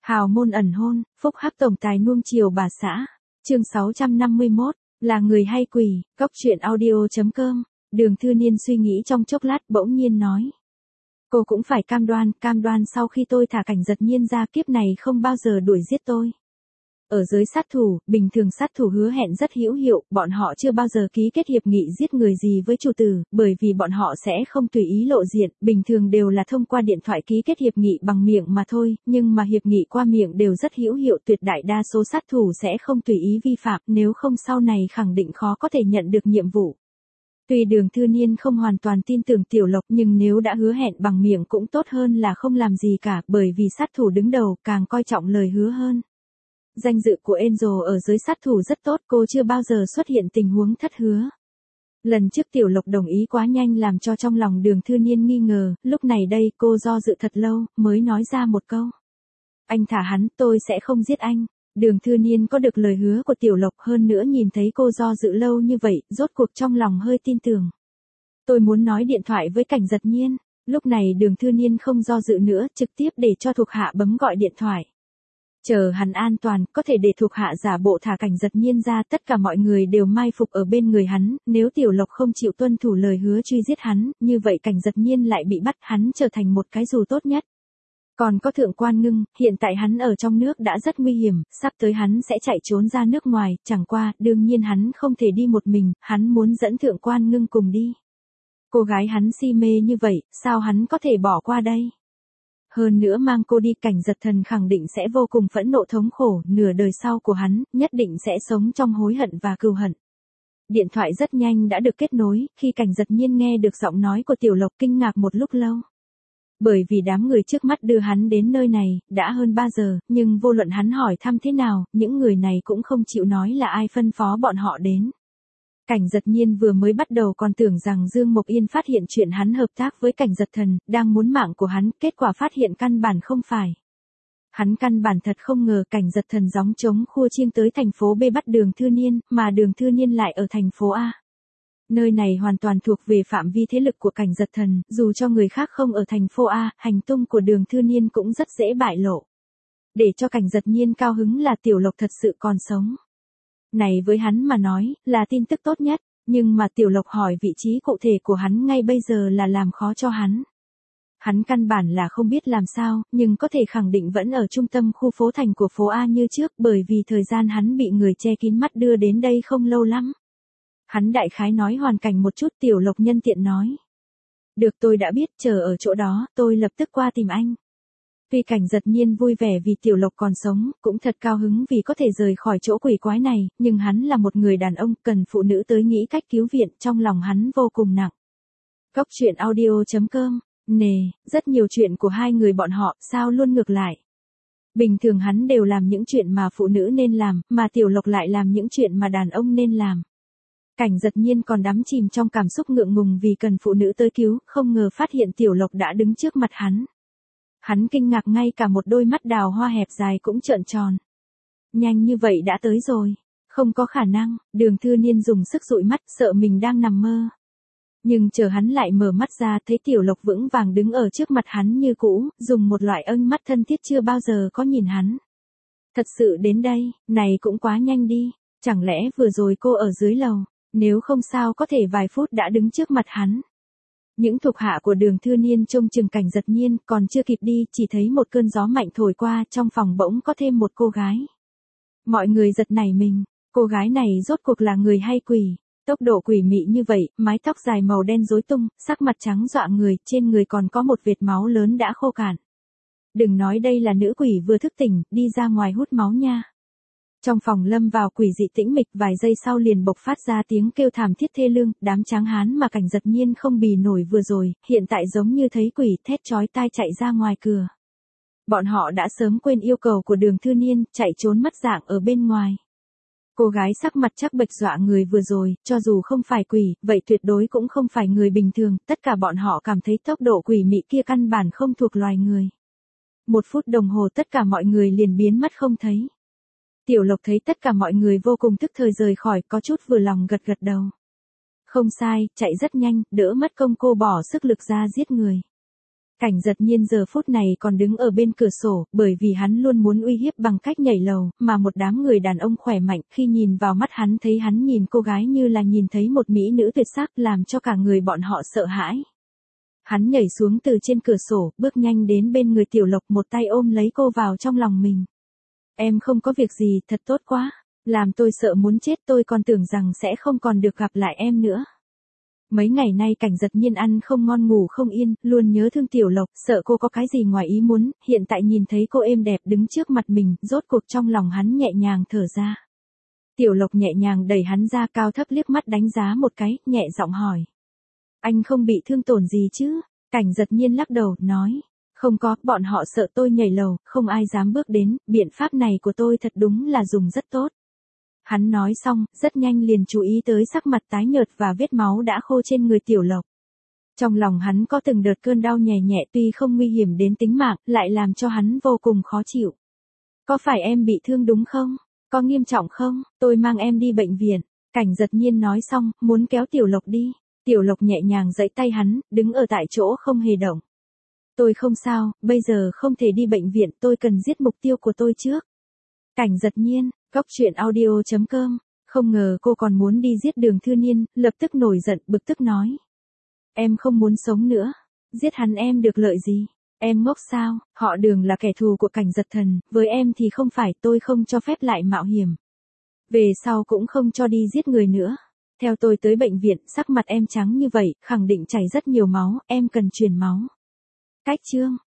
Hào môn ẩn hôn, phúc hắc tổng tài nuông chiều bà xã. Chương 651, là người hay quỷ, góc truyện audio.com. Đường Thư Niên suy nghĩ trong chốc lát bỗng nhiên nói. Cô cũng phải cam đoan sau khi tôi thả Cảnh Giật Nhiên ra kiếp này không bao giờ đuổi giết tôi. Ở giới sát thủ, bình thường sát thủ hứa hẹn rất hữu hiệu, bọn họ chưa bao giờ ký kết hiệp nghị giết người gì với chủ tử, bởi vì bọn họ sẽ không tùy ý lộ diện, bình thường đều là thông qua điện thoại ký kết hiệp nghị bằng miệng mà thôi, nhưng mà hiệp nghị qua miệng đều rất hữu hiệu, tuyệt đại đa số sát thủ sẽ không tùy ý vi phạm, nếu không sau này khẳng định khó có thể nhận được nhiệm vụ. Tuy Đường Thư Niên không hoàn toàn tin tưởng Tiểu Lộc nhưng nếu đã hứa hẹn bằng miệng cũng tốt hơn là không làm gì cả, bởi vì sát thủ đứng đầu càng coi trọng lời hứa hơn. Danh dự của Angel ở giới sát thủ rất tốt, cô chưa bao giờ xuất hiện tình huống thất hứa. Lần trước Tiểu Lộc đồng ý quá nhanh làm cho trong lòng Đường Thư Niên nghi ngờ, lúc này đây cô do dự thật lâu, mới nói ra một câu. Anh thả hắn, tôi sẽ không giết anh. Đường Thư Niên có được lời hứa của Tiểu Lộc hơn nữa nhìn thấy cô do dự lâu như vậy, rốt cuộc trong lòng hơi tin tưởng. Tôi muốn nói điện thoại với Cảnh Giật Nhiên. Lúc này Đường Thư Niên không do dự nữa, trực tiếp để cho thuộc hạ bấm gọi điện thoại. Chờ hắn an toàn, có thể để thuộc hạ giả bộ thả Cảnh Giật Nhiên ra, tất cả mọi người đều mai phục ở bên người hắn, nếu Tiểu Lộc không chịu tuân thủ lời hứa truy giết hắn, như vậy Cảnh Giật Nhiên lại bị bắt, hắn trở thành một cái dù tốt nhất. Còn có Thượng Quan Ngưng, hiện tại hắn ở trong nước đã rất nguy hiểm, sắp tới hắn sẽ chạy trốn ra nước ngoài, chẳng qua, đương nhiên hắn không thể đi một mình, hắn muốn dẫn Thượng Quan Ngưng cùng đi. Cô gái hắn si mê như vậy, sao hắn có thể bỏ qua đây? Hơn nữa mang cô đi, Cảnh Giật Thần khẳng định sẽ vô cùng phẫn nộ thống khổ, nửa đời sau của hắn, nhất định sẽ sống trong hối hận và cừu hận. Điện thoại rất nhanh đã được kết nối, khi Cảnh Giật Nhiên nghe được giọng nói của Tiểu Lộc kinh ngạc một lúc lâu. Bởi vì đám người trước mắt đưa hắn đến nơi này, đã hơn 3 giờ, nhưng vô luận hắn hỏi thăm thế nào, những người này cũng không chịu nói là ai phân phó bọn họ đến. Cảnh Giật Nhiên vừa mới bắt đầu còn tưởng rằng Dương Mộc Yên phát hiện chuyện hắn hợp tác với Cảnh Giật Thần, đang muốn mạng của hắn, kết quả phát hiện căn bản không phải. Hắn căn bản thật không ngờ Cảnh Giật Thần gióng trống khua chiêng tới thành phố B bắt Đường Thư Niên, mà Đường Thư Niên lại ở thành phố A. Nơi này hoàn toàn thuộc về phạm vi thế lực của Cảnh Giật Thần, dù cho người khác không ở thành phố A, hành tung của Đường Thư Niên cũng rất dễ bại lộ. Để cho Cảnh Giật Nhiên cao hứng là Tiểu Lộc thật sự còn sống. Này với hắn mà nói, là tin tức tốt nhất, nhưng mà Tiểu Lộc hỏi vị trí cụ thể của hắn ngay bây giờ là làm khó cho hắn. Hắn căn bản là không biết làm sao, nhưng có thể khẳng định vẫn ở trung tâm khu phố thành của phố A như trước, bởi vì thời gian hắn bị người che kín mắt đưa đến đây không lâu lắm. Hắn đại khái nói hoàn cảnh một chút, Tiểu Lộc nhân tiện nói. Được, tôi đã biết, chờ ở chỗ đó, tôi lập tức qua tìm anh. Tuy Cảnh Giật Nhiên vui vẻ vì Tiểu Lộc còn sống, cũng thật cao hứng vì có thể rời khỏi chỗ quỷ quái này, nhưng hắn là một người đàn ông, cần phụ nữ tới nghĩ cách cứu viện, trong lòng hắn vô cùng nặng. Góc truyện audio.com, nè, rất nhiều chuyện của hai người bọn họ, sao luôn ngược lại. Bình thường hắn đều làm những chuyện mà phụ nữ nên làm, mà Tiểu Lộc lại làm những chuyện mà đàn ông nên làm. Cảnh Giật Nhiên còn đắm chìm trong cảm xúc ngượng ngùng vì cần phụ nữ tới cứu, không ngờ phát hiện Tiểu Lộc đã đứng trước mặt hắn. Hắn kinh ngạc, ngay cả một đôi mắt đào hoa hẹp dài cũng trợn tròn. Nhanh như vậy đã tới rồi. Không có khả năng, Đường Thư Niên dùng sức dụi mắt, sợ mình đang nằm mơ. Nhưng chờ hắn lại mở mắt ra, thấy Tiểu Lộc vững vàng đứng ở trước mặt hắn như cũ, dùng một loại ân mắt thân thiết chưa bao giờ có nhìn hắn. Thật sự đến đây, này cũng quá nhanh đi, chẳng lẽ vừa rồi cô ở dưới lầu, nếu không sao có thể vài phút đã đứng trước mặt hắn. Những thuộc hạ của Đường Thư Niên trông chừng Cảnh Giật Nhiên, còn chưa kịp đi, chỉ thấy một cơn gió mạnh thổi qua, trong phòng bỗng có thêm một cô gái. Mọi người giật nảy mình, cô gái này rốt cuộc là người hay quỷ? Tốc độ quỷ mị như vậy, mái tóc dài màu đen rối tung, sắc mặt trắng dọa người, trên người còn có một vệt máu lớn đã khô cạn. Đừng nói đây là nữ quỷ vừa thức tỉnh, đi ra ngoài hút máu nha. Trong phòng lâm vào quỷ dị tĩnh mịch, vài giây sau liền bộc phát ra tiếng kêu thảm thiết thê lương, đám tráng hán mà Cảnh Giật Nhiên không bì nổi vừa rồi, hiện tại giống như thấy quỷ, thét chói tai chạy ra ngoài cửa. Bọn họ đã sớm quên yêu cầu của Đường Thư Niên, chạy trốn mất dạng ở bên ngoài. Cô gái sắc mặt chắc bệch dọa người vừa rồi, cho dù không phải quỷ, vậy tuyệt đối cũng không phải người bình thường, tất cả bọn họ cảm thấy tốc độ quỷ mị kia căn bản không thuộc loài người. 1 phút đồng hồ tất cả mọi người liền biến mất không thấy. Tiểu Lộc thấy tất cả mọi người vô cùng tức thời rời khỏi, có chút vừa lòng gật gật đầu. Không sai, chạy rất nhanh, đỡ mất công cô bỏ sức lực ra giết người. Cảnh Giật Nhiên giờ phút này còn đứng ở bên cửa sổ, bởi vì hắn luôn muốn uy hiếp bằng cách nhảy lầu, mà một đám người đàn ông khỏe mạnh khi nhìn vào mắt hắn thấy hắn nhìn cô gái như là nhìn thấy một mỹ nữ tuyệt sắc làm cho cả người bọn họ sợ hãi. Hắn nhảy xuống từ trên cửa sổ, bước nhanh đến bên người Tiểu Lộc, một tay ôm lấy cô vào trong lòng mình. Em không có việc gì, thật tốt quá. Làm tôi sợ muốn chết, tôi còn tưởng rằng sẽ không còn được gặp lại em nữa. Mấy ngày nay Cảnh Giật Nhiên ăn không ngon ngủ không yên, luôn nhớ thương Tiểu Lộc, sợ cô có cái gì ngoài ý muốn, hiện tại nhìn thấy cô êm đẹp đứng trước mặt mình, rốt cuộc trong lòng hắn nhẹ nhàng thở ra. Tiểu Lộc nhẹ nhàng đẩy hắn ra, cao thấp liếc mắt đánh giá một cái, nhẹ giọng hỏi. Anh không bị thương tổn gì chứ? Cảnh Giật Nhiên lắc đầu, nói. Không có, bọn họ sợ tôi nhảy lầu, không ai dám bước đến, biện pháp này của tôi thật đúng là dùng rất tốt. Hắn nói xong, rất nhanh liền chú ý tới sắc mặt tái nhợt và vết máu đã khô trên người Tiểu Lộc. Trong lòng hắn có từng đợt cơn đau nhẹ nhẹ, tuy không nguy hiểm đến tính mạng, lại làm cho hắn vô cùng khó chịu. Có phải em bị thương đúng không? Có nghiêm trọng không? Tôi mang em đi bệnh viện. Cảnh Giật Nhiên nói xong, muốn kéo Tiểu Lộc đi. Tiểu Lộc nhẹ nhàng giãy tay hắn, đứng ở tại chỗ không hề động. Tôi không sao, bây giờ không thể đi bệnh viện, tôi cần giết mục tiêu của tôi trước. Cảnh Giật Nhiên, goctruyện.audio.com, không ngờ cô còn muốn đi giết Đường Thư Niên, lập tức nổi giận, bực tức nói. Em không muốn sống nữa, giết hắn em được lợi gì? Em ngốc sao? Họ Đường là kẻ thù của Cảnh Giật Thần, với em thì không phải, tôi không cho phép lại mạo hiểm. Về sau cũng không cho đi giết người nữa. Theo tôi tới bệnh viện, sắc mặt em trắng như vậy, khẳng định chảy rất nhiều máu, em cần truyền máu. Cách chương